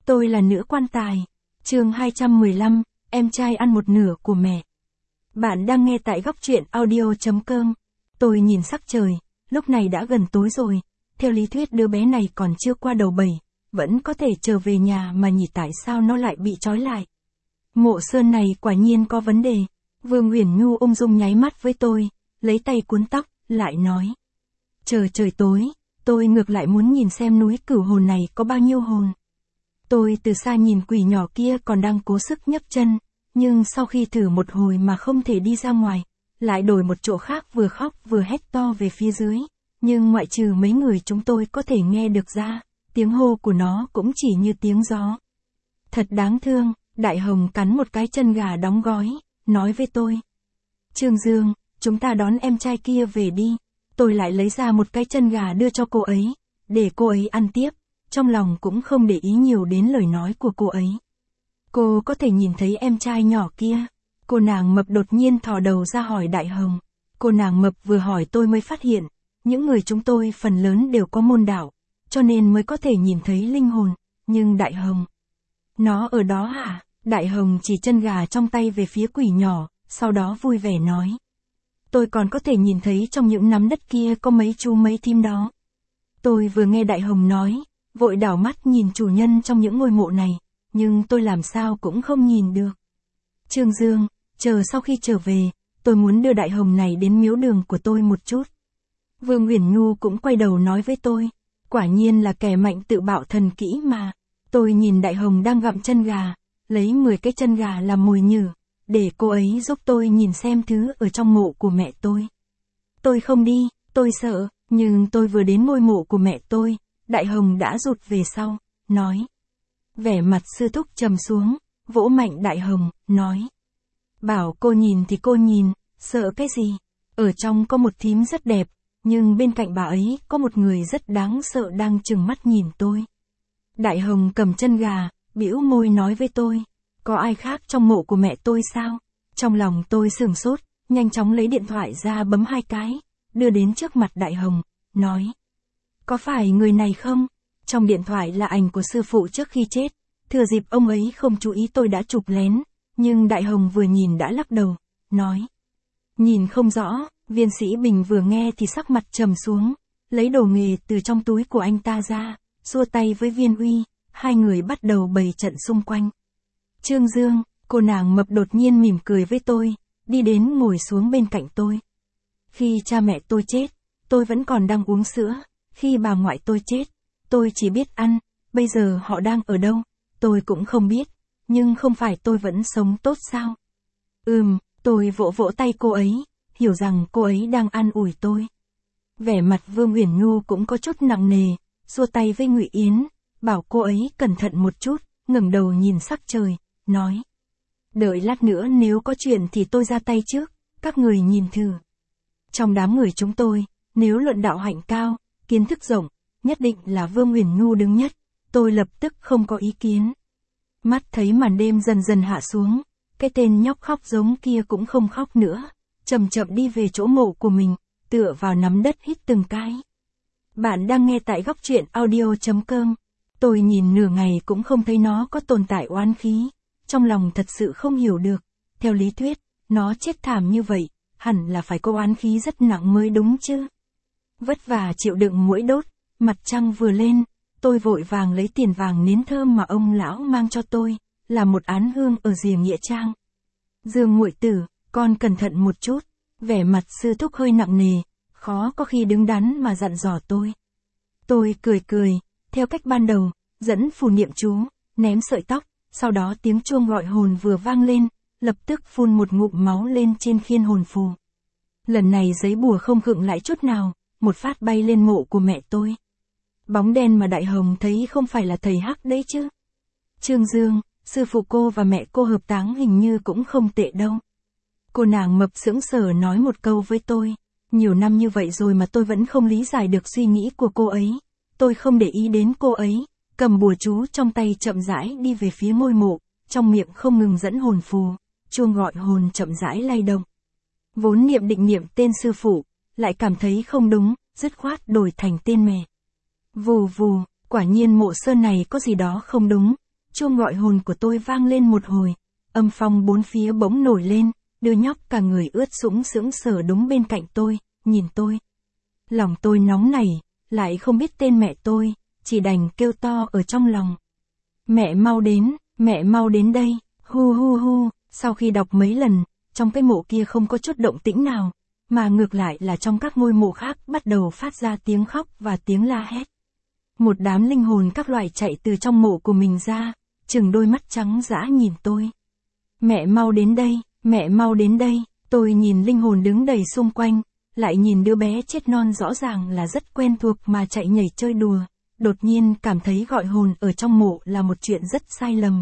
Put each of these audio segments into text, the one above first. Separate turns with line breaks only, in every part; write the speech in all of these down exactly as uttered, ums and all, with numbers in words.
Tôi là nữ quan tài. Chương hai trăm mười lăm, em trai ăn một nửa của mẹ. Bạn đang nghe tại góc truyện audio chấm com. Tôi nhìn sắc trời, lúc này đã gần tối rồi. Theo lý thuyết đứa bé này còn chưa qua đầu bảy, vẫn có thể trở về nhà mà nhỉ, tại sao nó lại bị trói lại. Mộ Sơn này quả nhiên có vấn đề. Vương Uyển Nhu ung dung nháy mắt với tôi, lấy tay cuốn tóc, lại nói. Chờ trời tối, tôi ngược lại muốn nhìn xem núi Cửu Hồn này có bao nhiêu hồn. Tôi từ xa nhìn quỷ nhỏ kia còn đang cố sức nhấc chân, nhưng sau khi thử một hồi mà không thể đi ra ngoài, lại đổi một chỗ khác vừa khóc vừa hét to về phía dưới, nhưng ngoại trừ mấy người chúng tôi có thể nghe được ra, tiếng hô của nó cũng chỉ như tiếng gió. Thật đáng thương. Đại Hồng cắn một cái chân gà đóng gói, nói với tôi. Trương Dương, chúng ta đón em trai kia về đi. Tôi lại lấy ra một cái chân gà đưa cho cô ấy, để cô ấy ăn tiếp, trong lòng cũng không để ý nhiều đến lời nói của cô ấy. Cô có thể nhìn thấy em trai nhỏ kia. Cô nàng mập đột nhiên thò đầu ra hỏi Đại Hồng. Cô nàng mập vừa hỏi tôi mới phát hiện, những người chúng tôi phần lớn đều có môn đạo, cho nên mới có thể nhìn thấy linh hồn, nhưng Đại Hồng... Nó ở đó hả? Đại Hồng chỉ chân gà trong tay về phía quỷ nhỏ, sau đó vui vẻ nói. Tôi còn có thể nhìn thấy trong những nắm đất kia có mấy chú mấy thím đó. Tôi vừa nghe Đại Hồng nói, vội đảo mắt nhìn chủ nhân trong những ngôi mộ này, nhưng tôi làm sao cũng không nhìn được. Trương Dương, chờ sau khi trở về, tôi muốn đưa Đại Hồng này đến miếu đường của tôi một chút. Vương Uyển Nhu cũng quay đầu nói với tôi, quả nhiên là kẻ mạnh tự bạo thần kỹ mà. Tôi nhìn Đại Hồng đang gặm chân gà, lấy mười cái chân gà làm mồi nhử, để cô ấy giúp tôi nhìn xem thứ ở trong mộ của mẹ tôi. Tôi không đi, tôi sợ, nhưng tôi vừa đến ngôi mộ của mẹ tôi, Đại Hồng đã rụt về sau, nói. Vẻ mặt sư thúc trầm xuống, vỗ mạnh Đại Hồng, nói. Bảo cô nhìn thì cô nhìn, sợ cái gì? Ở trong có một thím rất đẹp, nhưng bên cạnh bà ấy có một người rất đáng sợ đang trừng mắt nhìn tôi. Đại Hồng cầm chân gà, bĩu môi nói với tôi, có ai khác trong mộ của mẹ tôi sao? Trong lòng tôi sửng sốt, nhanh chóng lấy điện thoại ra bấm hai cái, đưa đến trước mặt Đại Hồng, nói. Có phải người này không? Trong điện thoại là ảnh của sư phụ trước khi chết, thừa dịp ông ấy không chú ý tôi đã chụp lén, nhưng Đại Hồng vừa nhìn đã lắc đầu, nói. Nhìn không rõ, Viên Sĩ Bình vừa nghe thì sắc mặt trầm xuống, lấy đồ nghề từ trong túi của anh ta ra, xua tay với Viên Uy, hai người bắt đầu bày trận xung quanh. Trương Dương, cô nàng mập đột nhiên mỉm cười với tôi, đi đến ngồi xuống bên cạnh tôi. Khi cha mẹ tôi chết, tôi vẫn còn đang uống sữa, khi bà ngoại tôi chết, tôi chỉ biết ăn, bây giờ họ đang ở đâu, tôi cũng không biết, nhưng không phải tôi vẫn sống tốt sao? Ừm, tôi vỗ vỗ tay cô ấy, hiểu rằng cô ấy đang an ủi tôi. Vẻ mặt Vương Uyển Nhu cũng có chút nặng nề, xua tay với Ngụy Yến, bảo cô ấy cẩn thận một chút, ngẩng đầu nhìn sắc trời, nói. Đợi lát nữa nếu có chuyện thì tôi ra tay trước, các người nhìn thử. Trong đám người chúng tôi, nếu luận đạo hạnh cao, kiến thức rộng, nhất định là Vương Uyển Nhu đứng nhất, tôi lập tức không có ý kiến. Mắt thấy màn đêm dần dần hạ xuống, cái tên nhóc khóc giống kia cũng không khóc nữa, chậm chậm đi về chỗ mộ của mình, tựa vào nắm đất hít từng cái. Bạn đang nghe tại góc truyện audio chấm com. Tôi nhìn nửa ngày cũng không thấy nó có tồn tại oán khí, trong lòng thật sự không hiểu được, theo lý thuyết, nó chết thảm như vậy, hẳn là phải có oán khí rất nặng mới đúng chứ. Vất vả chịu đựng muỗi đốt, mặt trăng vừa lên, tôi vội vàng lấy tiền vàng nến thơm mà ông lão mang cho tôi, là một án hương ở rìa nghĩa trang. Dương muội tử, con cẩn thận một chút, vẻ mặt sư thúc hơi nặng nề, khó có khi đứng đắn mà dặn dò tôi. Tôi cười cười, theo cách ban đầu, dẫn phù niệm chú, ném sợi tóc, sau đó tiếng chuông gọi hồn vừa vang lên, lập tức phun một ngụm máu lên trên khiên hồn phù. Lần này giấy bùa không khựng lại chút nào, một phát bay lên mộ của mẹ tôi. Bóng đen mà Đại Hồng thấy không phải là thầy Hắc đấy chứ. Trương Dương, sư phụ cô và mẹ cô hợp táng hình như cũng không tệ đâu. Cô nàng mập sững sờ nói một câu với tôi. Nhiều năm như vậy rồi mà tôi vẫn không lý giải được suy nghĩ của cô ấy. Tôi không để ý đến cô ấy, cầm bùa chú trong tay chậm rãi đi về phía ngôi mộ, trong miệng không ngừng dẫn hồn phù, chuông gọi hồn chậm rãi lay động. Vốn niệm định niệm tên sư phụ, lại cảm thấy không đúng, dứt khoát đổi thành tên mẹ. Vù vù, quả nhiên Mộ Sơn này có gì đó không đúng, chuông gọi hồn của tôi vang lên một hồi, âm phong bốn phía bỗng nổi lên, đứa nhóc cả người ướt sũng sững sờ đúng bên cạnh tôi, nhìn tôi. Lòng tôi nóng nảy, lại không biết tên mẹ tôi, chỉ đành kêu to ở trong lòng. Mẹ mau đến, mẹ mau đến đây, hu hu hu, sau khi đọc mấy lần, trong cái mộ kia không có chút động tĩnh nào, mà ngược lại là trong các ngôi mộ khác bắt đầu phát ra tiếng khóc và tiếng la hét. Một đám linh hồn các loại chạy từ trong mộ của mình ra, trừng đôi mắt trắng dã nhìn tôi. Mẹ mau đến đây, mẹ mau đến đây, tôi nhìn linh hồn đứng đầy xung quanh, lại nhìn đứa bé chết non rõ ràng là rất quen thuộc mà chạy nhảy chơi đùa, đột nhiên cảm thấy gọi hồn ở trong mộ là một chuyện rất sai lầm.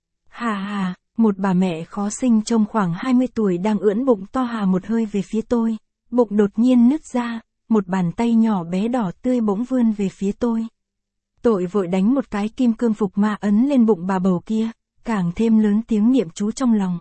Hà hà, một bà mẹ khó sinh trông khoảng hai mươi tuổi đang ưỡn bụng to hà một hơi về phía tôi, bụng đột nhiên nứt ra, một bàn tay nhỏ bé đỏ tươi bỗng vươn về phía tôi. Tội vội đánh một cái kim cương phục ma ấn lên bụng bà bầu kia, càng thêm lớn tiếng niệm chú trong lòng.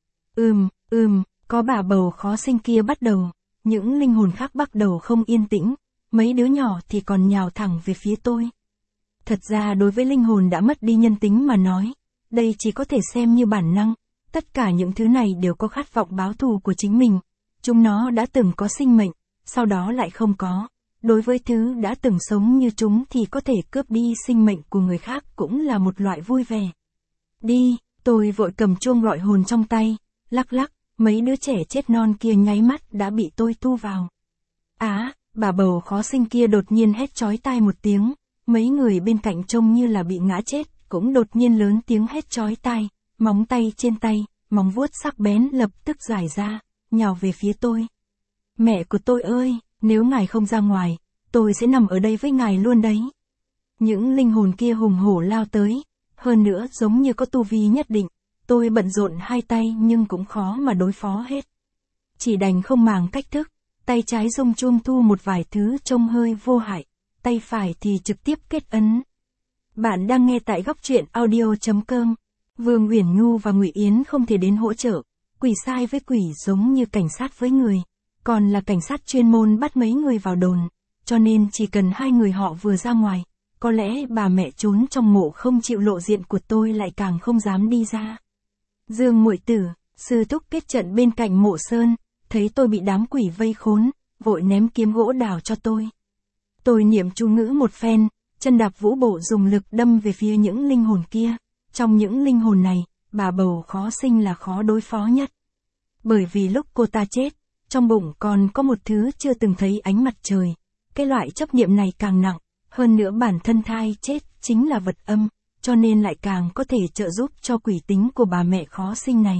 Ừm, ừm, có bà bầu khó sinh kia bắt đầu, những linh hồn khác bắt đầu không yên tĩnh, mấy đứa nhỏ thì còn nhào thẳng về phía tôi. Thật ra đối với linh hồn đã mất đi nhân tính mà nói, đây chỉ có thể xem như bản năng, tất cả những thứ này đều có khát vọng báo thù của chính mình, chúng nó đã từng có sinh mệnh, sau đó lại không có. Đối với thứ đã từng sống như chúng thì có thể cướp đi sinh mệnh của người khác cũng là một loại vui vẻ. Đi, tôi vội cầm chuông gọi hồn trong tay, lắc lắc, mấy đứa trẻ chết non kia nháy mắt đã bị tôi thu vào. Á, bà bầu khó sinh kia đột nhiên hét chói tai một tiếng, mấy người bên cạnh trông như là bị ngã chết, cũng đột nhiên lớn tiếng hét chói tai, móng tay trên tay, móng vuốt sắc bén lập tức giải ra, nhào về phía tôi. Mẹ của tôi ơi! Nếu ngài không ra ngoài, tôi sẽ nằm ở đây với ngài luôn đấy. Những linh hồn kia hùng hổ lao tới, hơn nữa giống như có tu vi nhất định, tôi bận rộn hai tay nhưng cũng khó mà đối phó hết. Chỉ đành không màng cách thức, tay trái rung chuông thu một vài thứ trông hơi vô hại, tay phải thì trực tiếp kết ấn. Bạn đang nghe tại góc truyện audio chấm com. Vương Uyển Nhu và Ngụy Yến không thể đến hỗ trợ, quỷ sai với quỷ giống như cảnh sát với người. Còn là cảnh sát chuyên môn bắt mấy người vào đồn, cho nên chỉ cần hai người họ vừa ra ngoài, có lẽ bà mẹ trốn trong mộ không chịu lộ diện của tôi lại càng không dám đi ra. Dương muội tử, sư thúc kết trận bên cạnh mộ sơn, thấy tôi bị đám quỷ vây khốn, vội ném kiếm gỗ đào cho tôi. Tôi niệm chú ngữ một phen, chân đạp vũ bộ dùng lực đâm về phía những linh hồn kia. Trong những linh hồn này, bà bầu khó sinh là khó đối phó nhất. Bởi vì lúc cô ta chết, trong bụng còn có một thứ chưa từng thấy ánh mặt trời, cái loại chấp niệm này càng nặng, hơn nữa bản thân thai chết chính là vật âm, cho nên lại càng có thể trợ giúp cho quỷ tính của bà mẹ khó sinh này.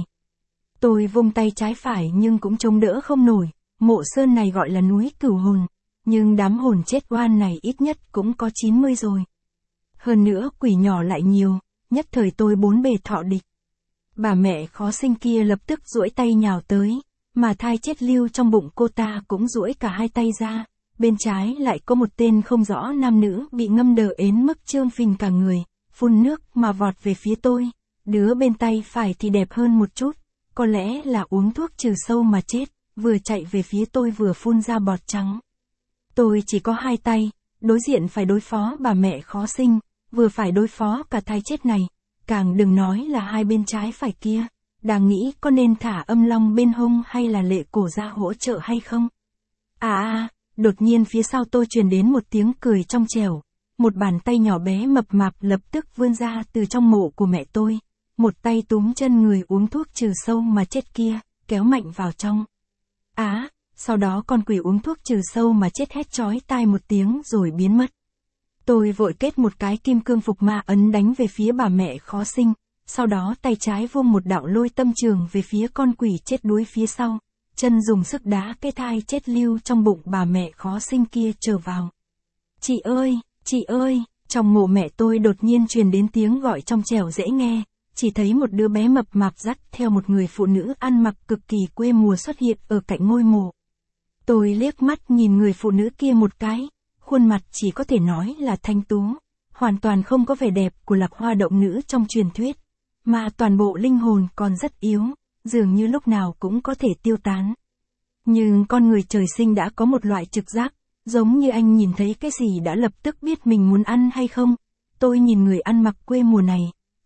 Tôi vung tay trái phải nhưng cũng chống đỡ không nổi, mộ sơn này gọi là núi cửu hồn, nhưng đám hồn chết oan này ít nhất cũng có chín mươi rồi. Hơn nữa quỷ nhỏ lại nhiều, nhất thời tôi bốn bề thọ địch. Bà mẹ khó sinh kia lập tức duỗi tay nhào tới. Mà thai chết lưu trong bụng cô ta cũng duỗi cả hai tay ra, bên trái lại có một tên không rõ nam nữ bị ngâm đờ ến mức trương phình cả người, phun nước mà vọt về phía tôi, đứa bên tay phải thì đẹp hơn một chút, có lẽ là uống thuốc trừ sâu mà chết, vừa chạy về phía tôi vừa phun ra bọt trắng. Tôi chỉ có hai tay, đối diện phải đối phó bà mẹ khó sinh, vừa phải đối phó cả thai chết này, càng đừng nói là hai bên trái phải kia. Đang nghĩ có nên thả âm long bên hông hay là lệ cổ ra hỗ trợ hay không. À à, đột nhiên phía sau tôi truyền đến một tiếng cười trong trẻo, một bàn tay nhỏ bé mập mạp lập tức vươn ra từ trong mộ của mẹ tôi, một tay túm chân người uống thuốc trừ sâu mà chết kia, kéo mạnh vào trong. Á, à, sau đó con quỷ uống thuốc trừ sâu mà chết hét chói tai một tiếng rồi biến mất. Tôi vội kết một cái kim cương phục ma ấn đánh về phía bà mẹ khó sinh. Sau đó tay trái vung một đạo lôi tâm trường về phía con quỷ chết đuối phía sau, chân dùng sức đá cái thai chết lưu trong bụng bà mẹ khó sinh kia trở vào. Chị ơi, chị ơi, trong mộ mẹ tôi đột nhiên truyền đến tiếng gọi trong trẻo dễ nghe, chỉ thấy một đứa bé mập mạp dắt theo một người phụ nữ ăn mặc cực kỳ quê mùa xuất hiện ở cạnh ngôi mộ. Tôi liếc mắt nhìn người phụ nữ kia một cái, khuôn mặt chỉ có thể nói là thanh tú, hoàn toàn không có vẻ đẹp của lạc hoa động nữ trong truyền thuyết. Mà toàn bộ linh hồn còn rất yếu, dường như lúc nào cũng có thể tiêu tán. Nhưng con người trời sinh đã có một loại trực giác, giống như anh nhìn thấy cái gì đã lập tức biết mình muốn ăn hay không. Tôi nhìn người ăn mặc quê mùa này,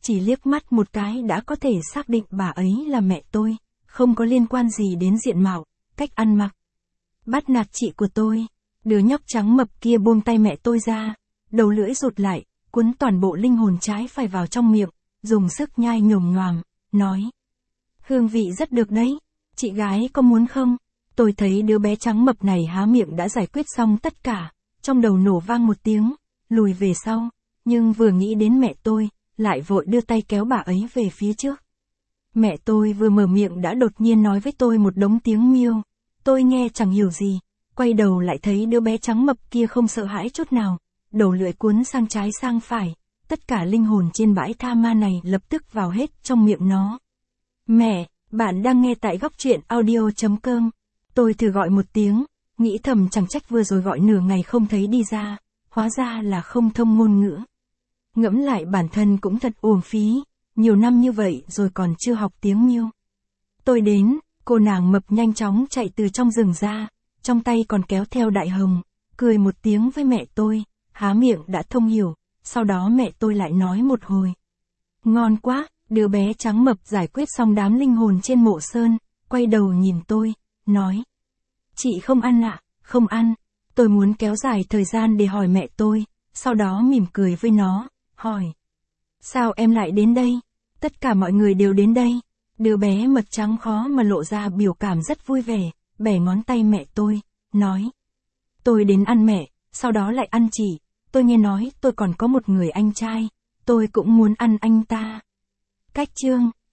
chỉ liếc mắt một cái đã có thể xác định bà ấy là mẹ tôi, không có liên quan gì đến diện mạo, cách ăn mặc. Bắt nạt chị của tôi, đứa nhóc trắng mập kia buông tay mẹ tôi ra, đầu lưỡi rụt lại, cuốn toàn bộ linh hồn trái phải vào trong miệng, dùng sức nhai nhồm nhoàm, nói. Hương vị rất được đấy, chị gái có muốn không? Tôi thấy đứa bé trắng mập này há miệng đã giải quyết xong tất cả, trong đầu nổ vang một tiếng, lùi về sau, nhưng vừa nghĩ đến mẹ tôi, lại vội đưa tay kéo bà ấy về phía trước. Mẹ tôi vừa mở miệng đã đột nhiên nói với tôi một đống tiếng miêu, tôi nghe chẳng hiểu gì, quay đầu lại thấy đứa bé trắng mập kia không sợ hãi chút nào, đầu lưỡi cuốn sang trái sang phải, tất cả linh hồn trên bãi tha ma này lập tức vào hết trong miệng nó. Mẹ, bạn đang nghe tại góc truyện audio.com. Tôi thử gọi một tiếng, nghĩ thầm chẳng trách vừa rồi gọi nửa ngày không thấy đi ra, hóa ra là không thông ngôn ngữ. Ngẫm lại bản thân cũng thật uổng phí, nhiều năm như vậy rồi còn chưa học tiếng miêu. Tôi đến, cô nàng mập nhanh chóng chạy từ trong rừng ra, trong tay còn kéo theo đại hồng, cười một tiếng với mẹ tôi, há miệng đã thông hiểu, sau đó mẹ tôi lại nói một hồi. Ngon quá, đứa bé trắng mập giải quyết xong đám linh hồn trên mộ sơn, quay đầu nhìn tôi, nói. Chị không ăn ạ, à? Không ăn, tôi muốn kéo dài thời gian để hỏi mẹ tôi, sau đó mỉm cười với nó, hỏi. Sao em lại đến đây? Tất cả mọi người đều đến đây. Đứa bé mật trắng khó mà lộ ra biểu cảm rất vui vẻ, bẻ ngón tay mẹ tôi, nói. Tôi đến ăn mẹ, sau đó lại ăn chị, tôi nghe nói tôi còn có một người anh trai, tôi cũng muốn ăn anh ta. Cách chương